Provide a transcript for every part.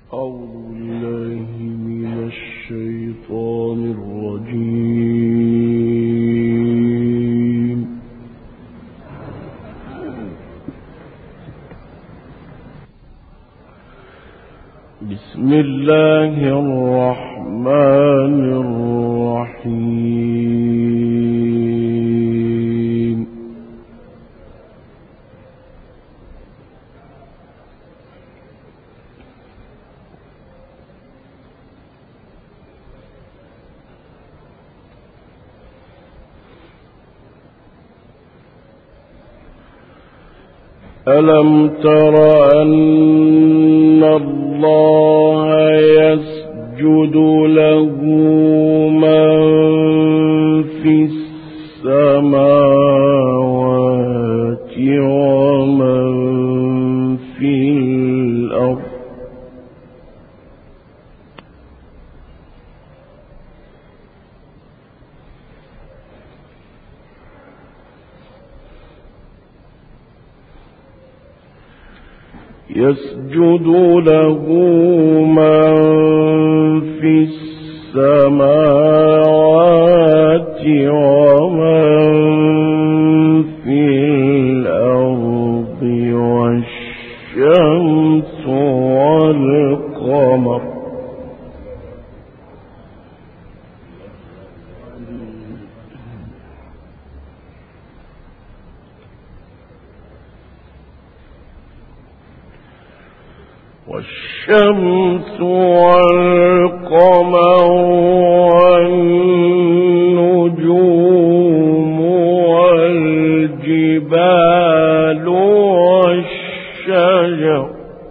أعوذ بالله من الشيطان الرجيم. بسم الله الرحمن الرحيم. ألم تر أن الله يسجد له من في السماوات ومن في الأرض يسجد له من في السماوات ومن في الأرض والشمس والقمر والنجوم والجبال والشجر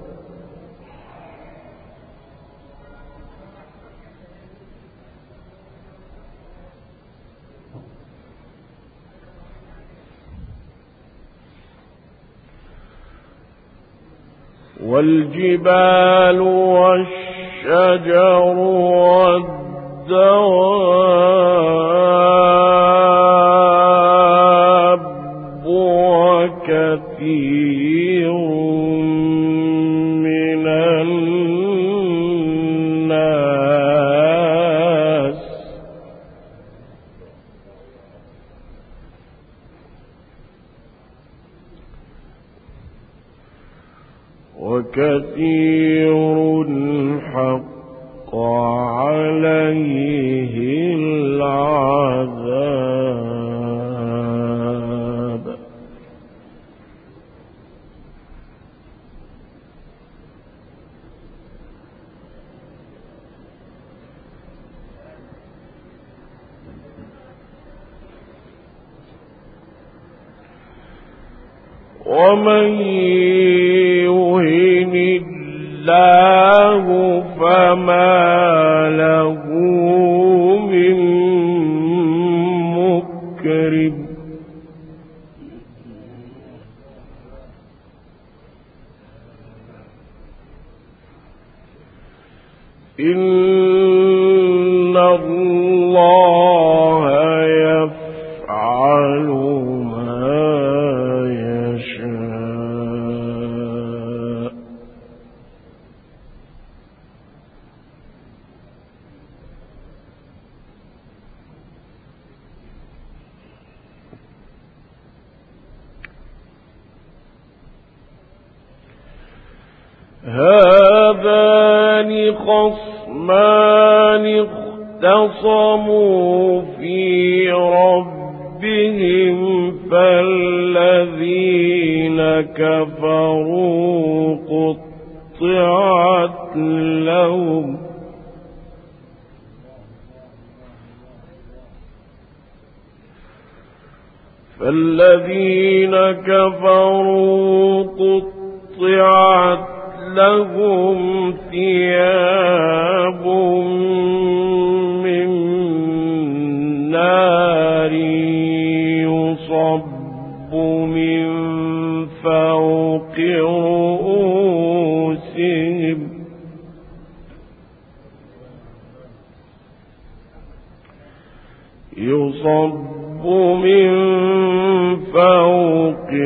والدواب وكثير من الناس حق عليه العذاب. ومن يهن الله فما له من مكرم. إن الله يفعل ما يشاء. هذان خصمان اختصموا في ربهم فالذين كفروا قطعت لهم ثياب من نار يصب من فوق رؤوسهم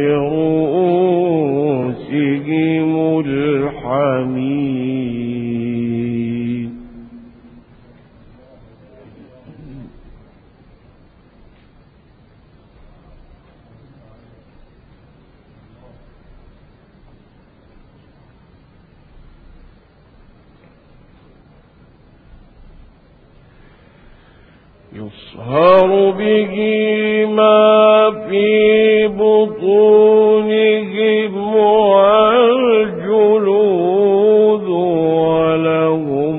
الحميم. يصهر به ما في بطونهم والجلود ولهم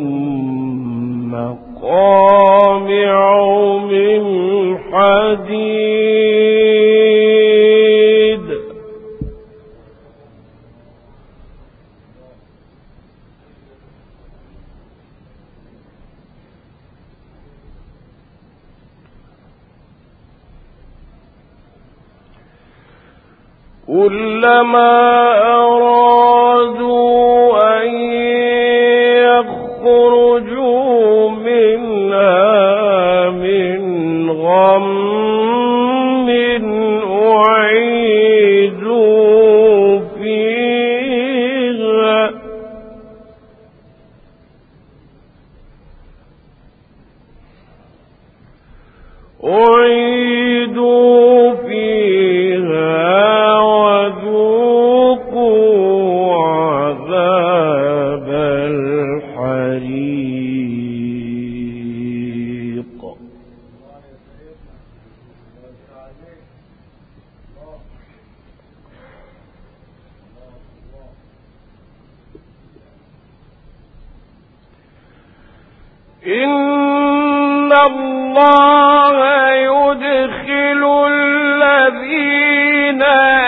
مقامع من حديد كلما أرادوا أن يخرجوا منها من غم أعيدوا فيها وذوقوا عذاب الحريق. إن الله يدخل الذين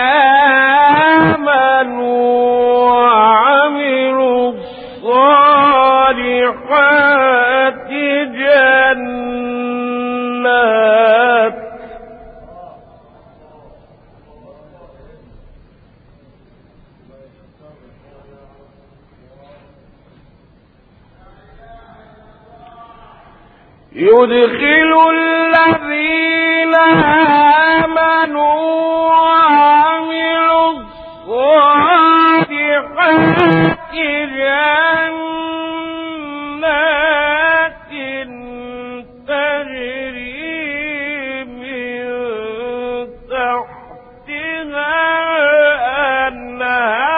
آمنوا وعملوا الصالحات جنات يدخل الذين آمنوا وعملوا الصالحات جنات تجري من تحتها الأنهار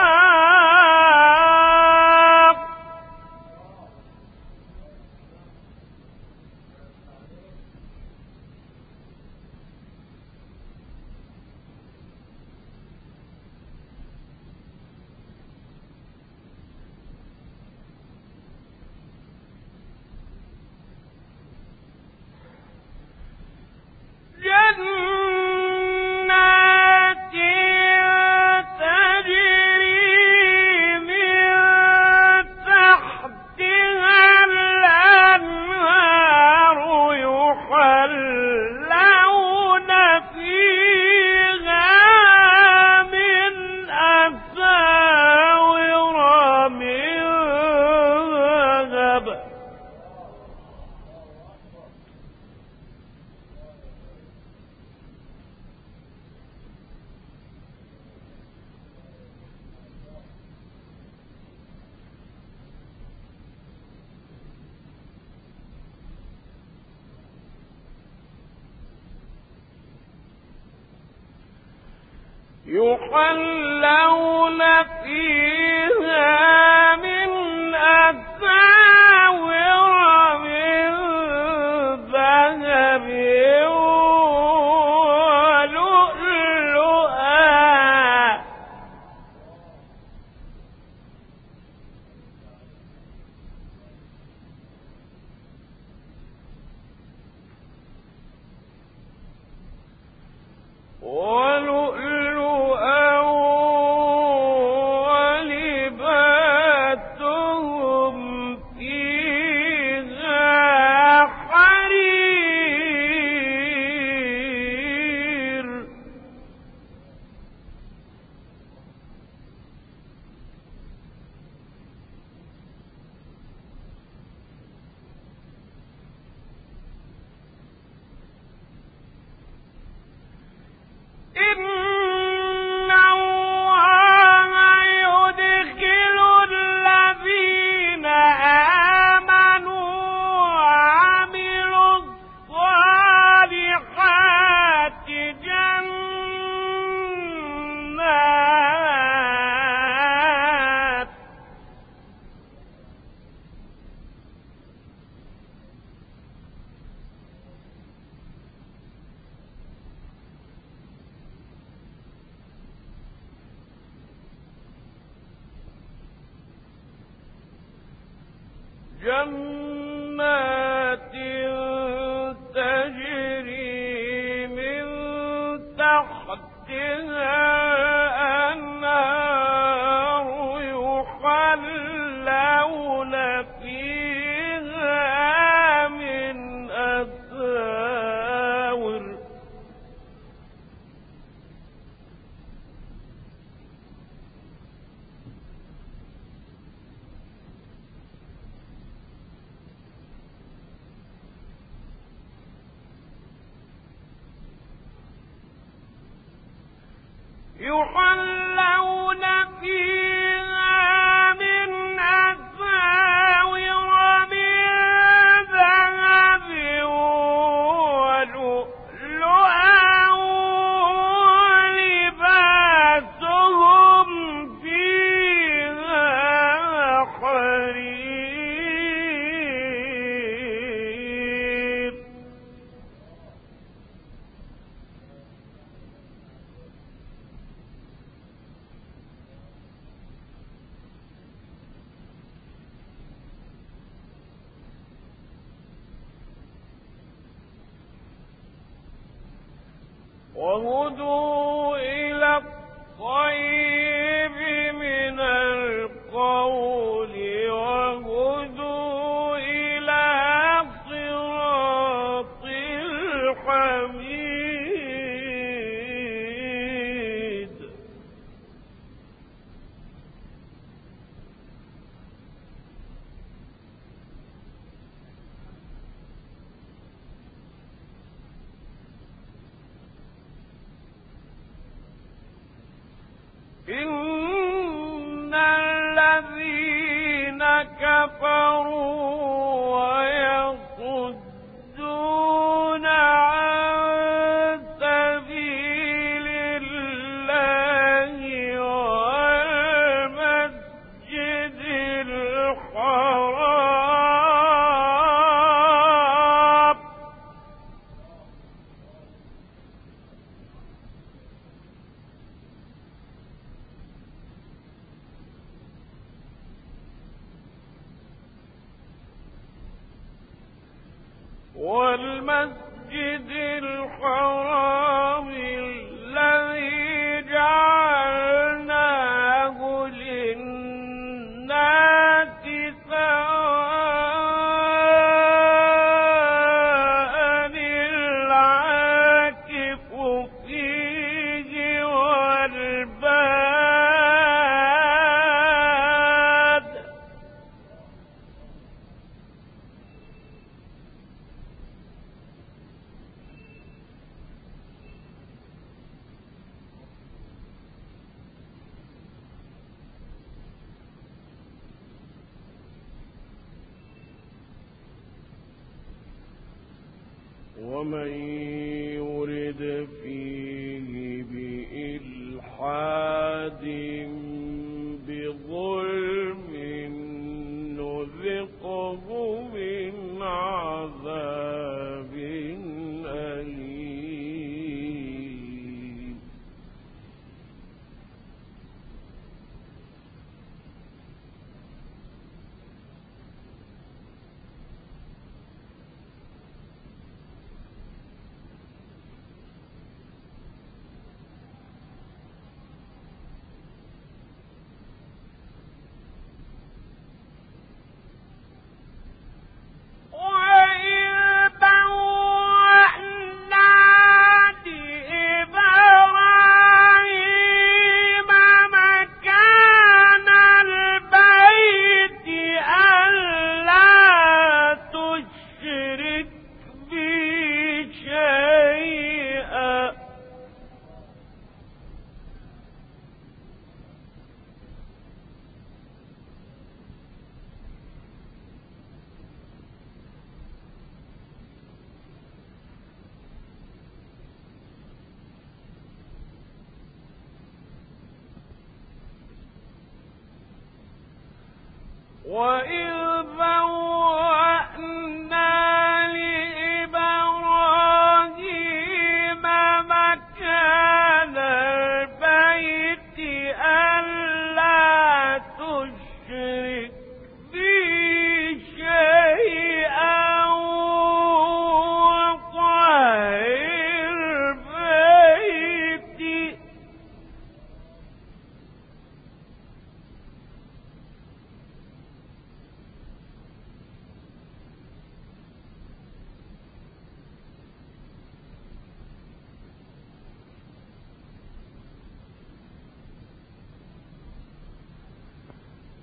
يحلون فيها من أساور من ذهب ولؤلؤا ولباسهم جنات تجري من تحتها الأنهار يحلون فيها من أساور من أساور من ذهب ولؤلؤا ولباسهم فيها حرير وهدوا إلى الطيب من القول وهدوا إلى صراط الحميد إن الذين كفروا ويصدون عن سبيل الله والمسجد الحرام الذي جعلناه للناس سواء العاكف فيه والباد ومن يرد فيه بإلحاد بظلم نذقه من عذاب أليم وإذ بوأنا لإبراهيم مكان البيت ألا تشرك بي شيئا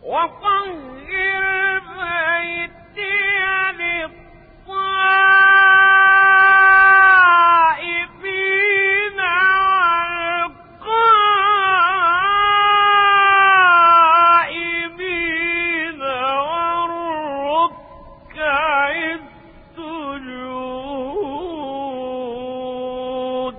وطهر بيتي للطائفين والقائمين والركع السجود.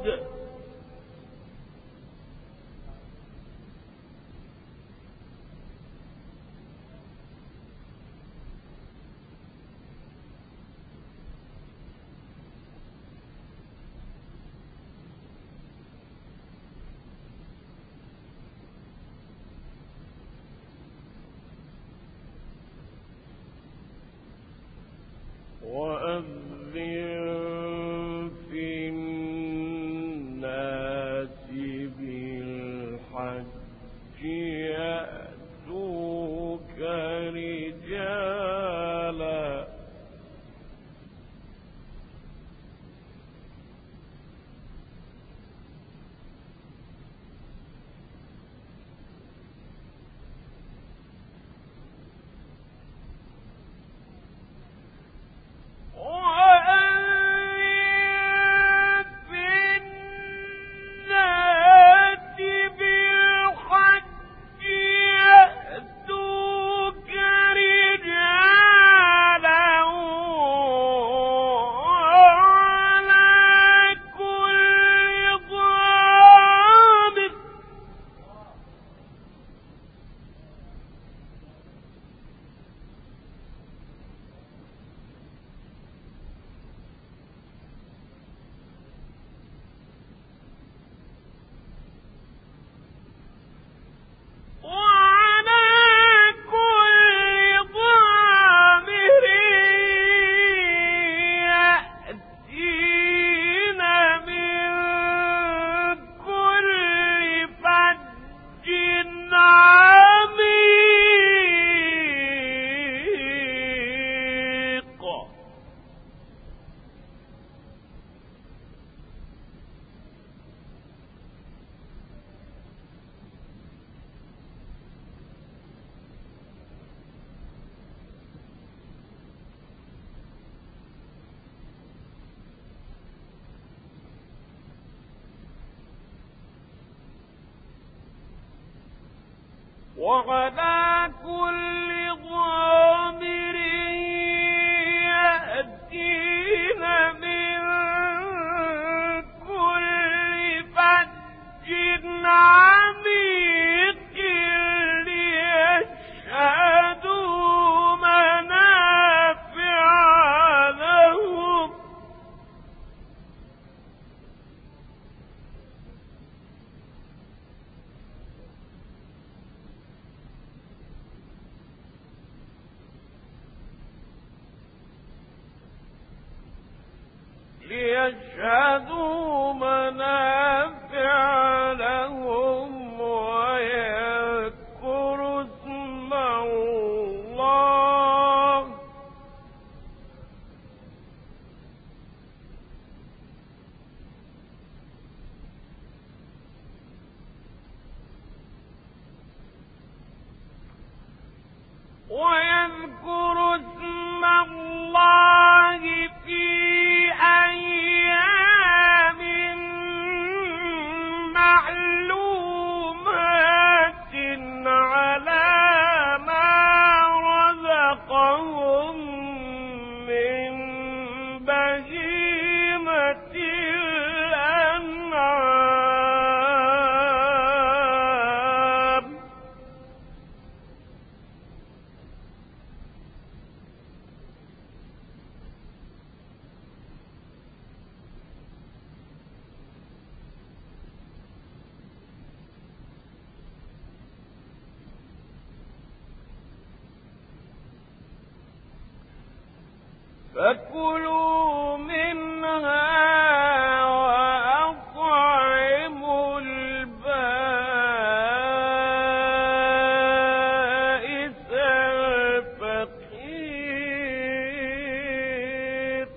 وأذن في الناس بالحج يأتوك رجالا وعلى كل ضامر يأتين من كل فج عميق ليشهدوا منافع لهم ويذكروا اسم الله في أيام معلومات على ما رزقهم من بهيمة الأنعام. فكلوا منها وأطعموا البائس الفقير.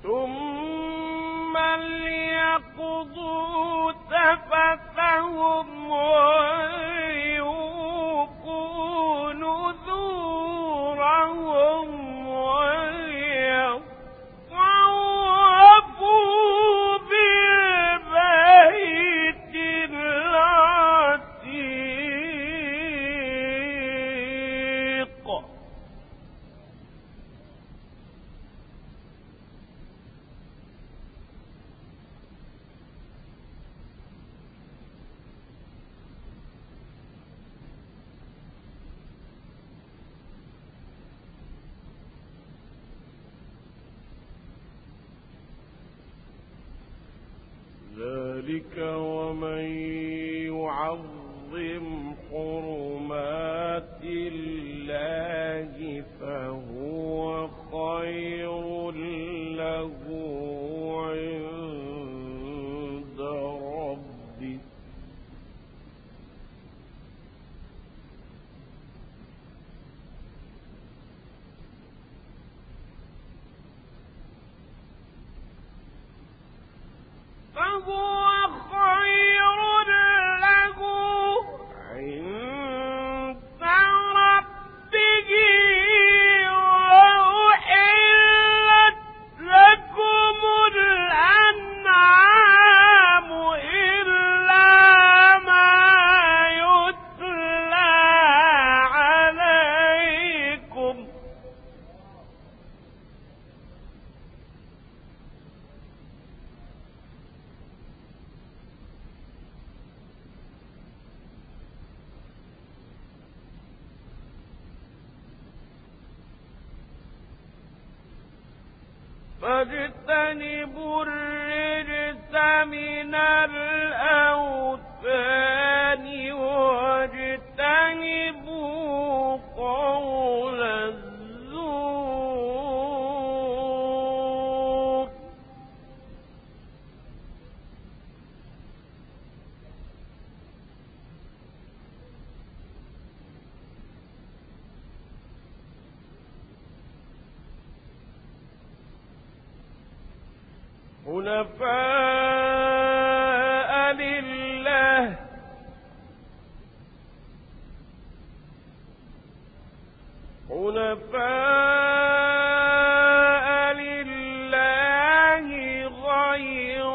ثم ليقضوا تفثهم ويوفوا نذورهم ويطوفوا بالبيت العتيق. ذلك ومن يعظم حرمات الله فهو خير له عند ربه. فهو خير له عند ربه وأحلت لكم الأنعام إلا ما يتلى عليكم. فاجتنبوا الرجس من الأوثان واجتنبوا قول الزور. حنفاء لله غير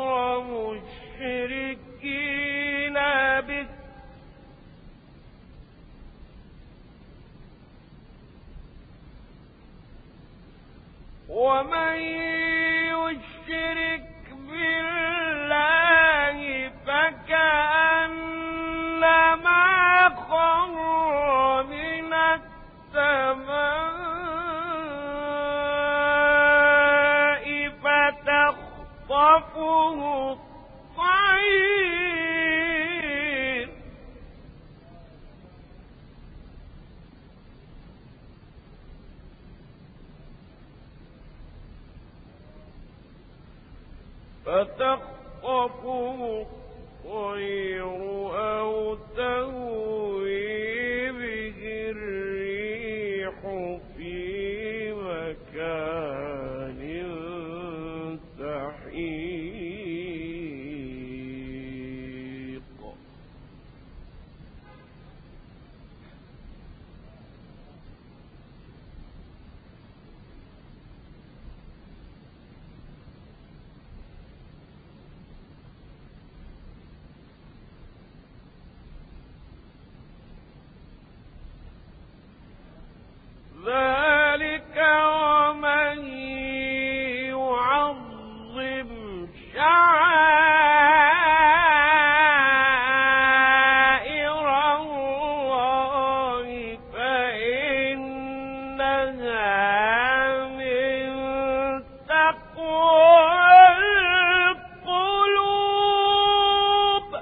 مشركين به ومن يشرك بالله فكأنما خر من السماء فتخطفه الطير أو تهوي به الريح في مكان سحيق. ذلك ومن يعظم شعائر الله فإنها من تقوى القلوب.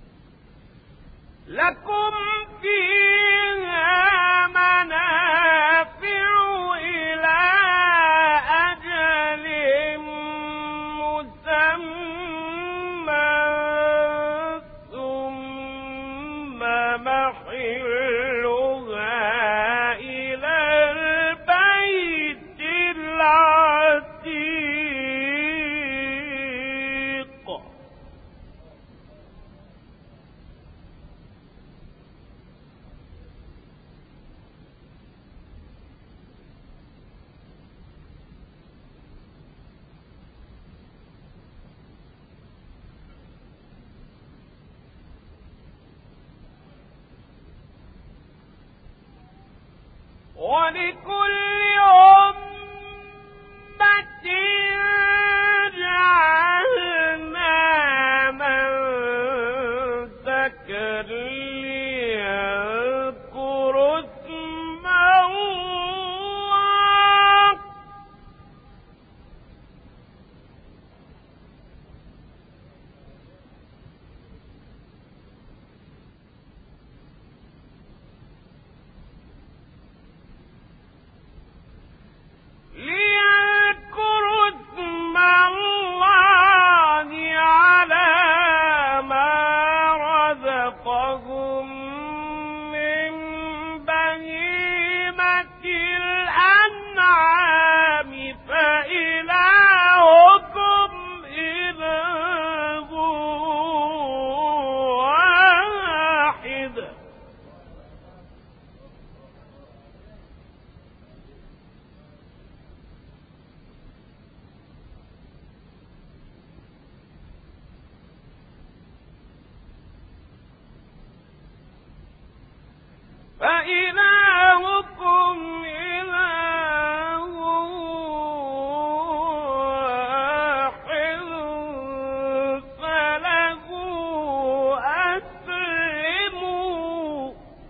لكم فيها منافع محلها إلى البيت العتيق. ولكل أمة جعلنا منسكا ليذكروا اسم الله. ليذكروا اسم الله على ما رزقهم من بهيمة الأنعام فإلهكم إله واحد. فإلهكم إله واحد فله أسلموا.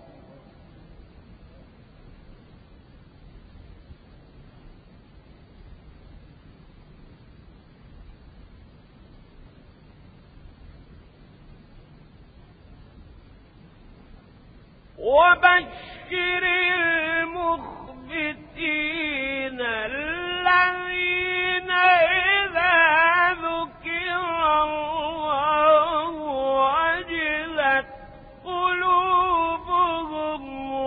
وبشر المخبتين الذين إذا ذكر الله وجلت قلوبهم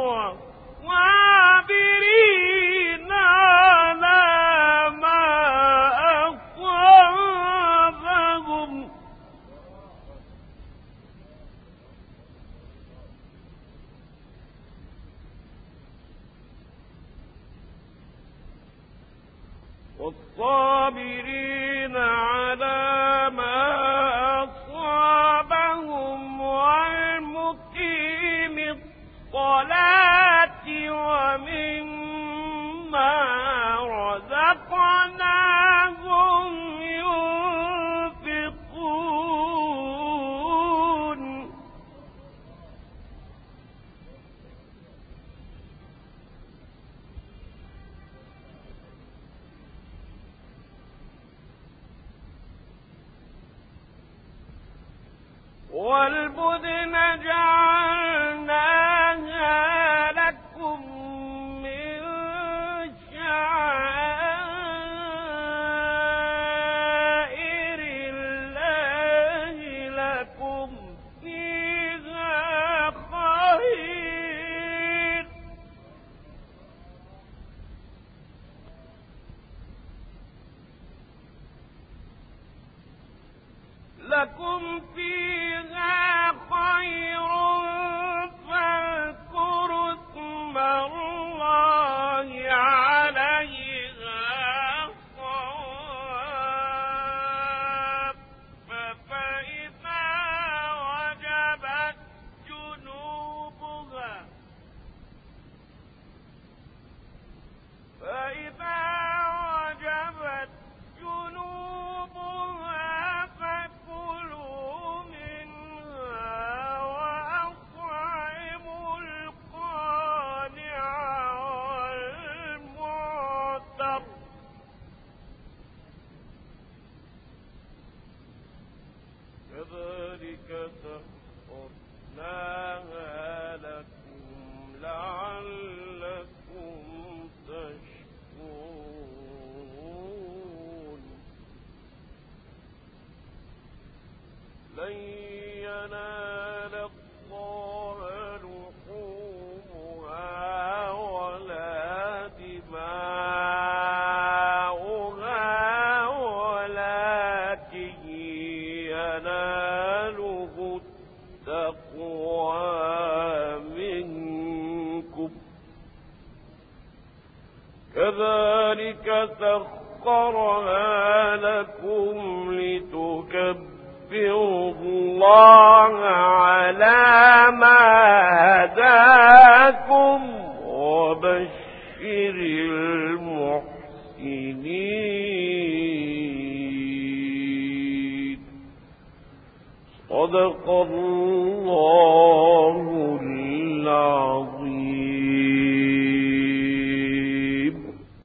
والصابرين على ما أصابهم. والصابرين على ما أصابهم والمقيم الصلاة ومما رزقناهم ينفقون. والبدن جعلناها لكم من شعائر الله لكم فيها خير. لكم فيها خير كذلك سخرها لكم لتكبروا الله على ما هداكم وبشر المحسنين. صدق الله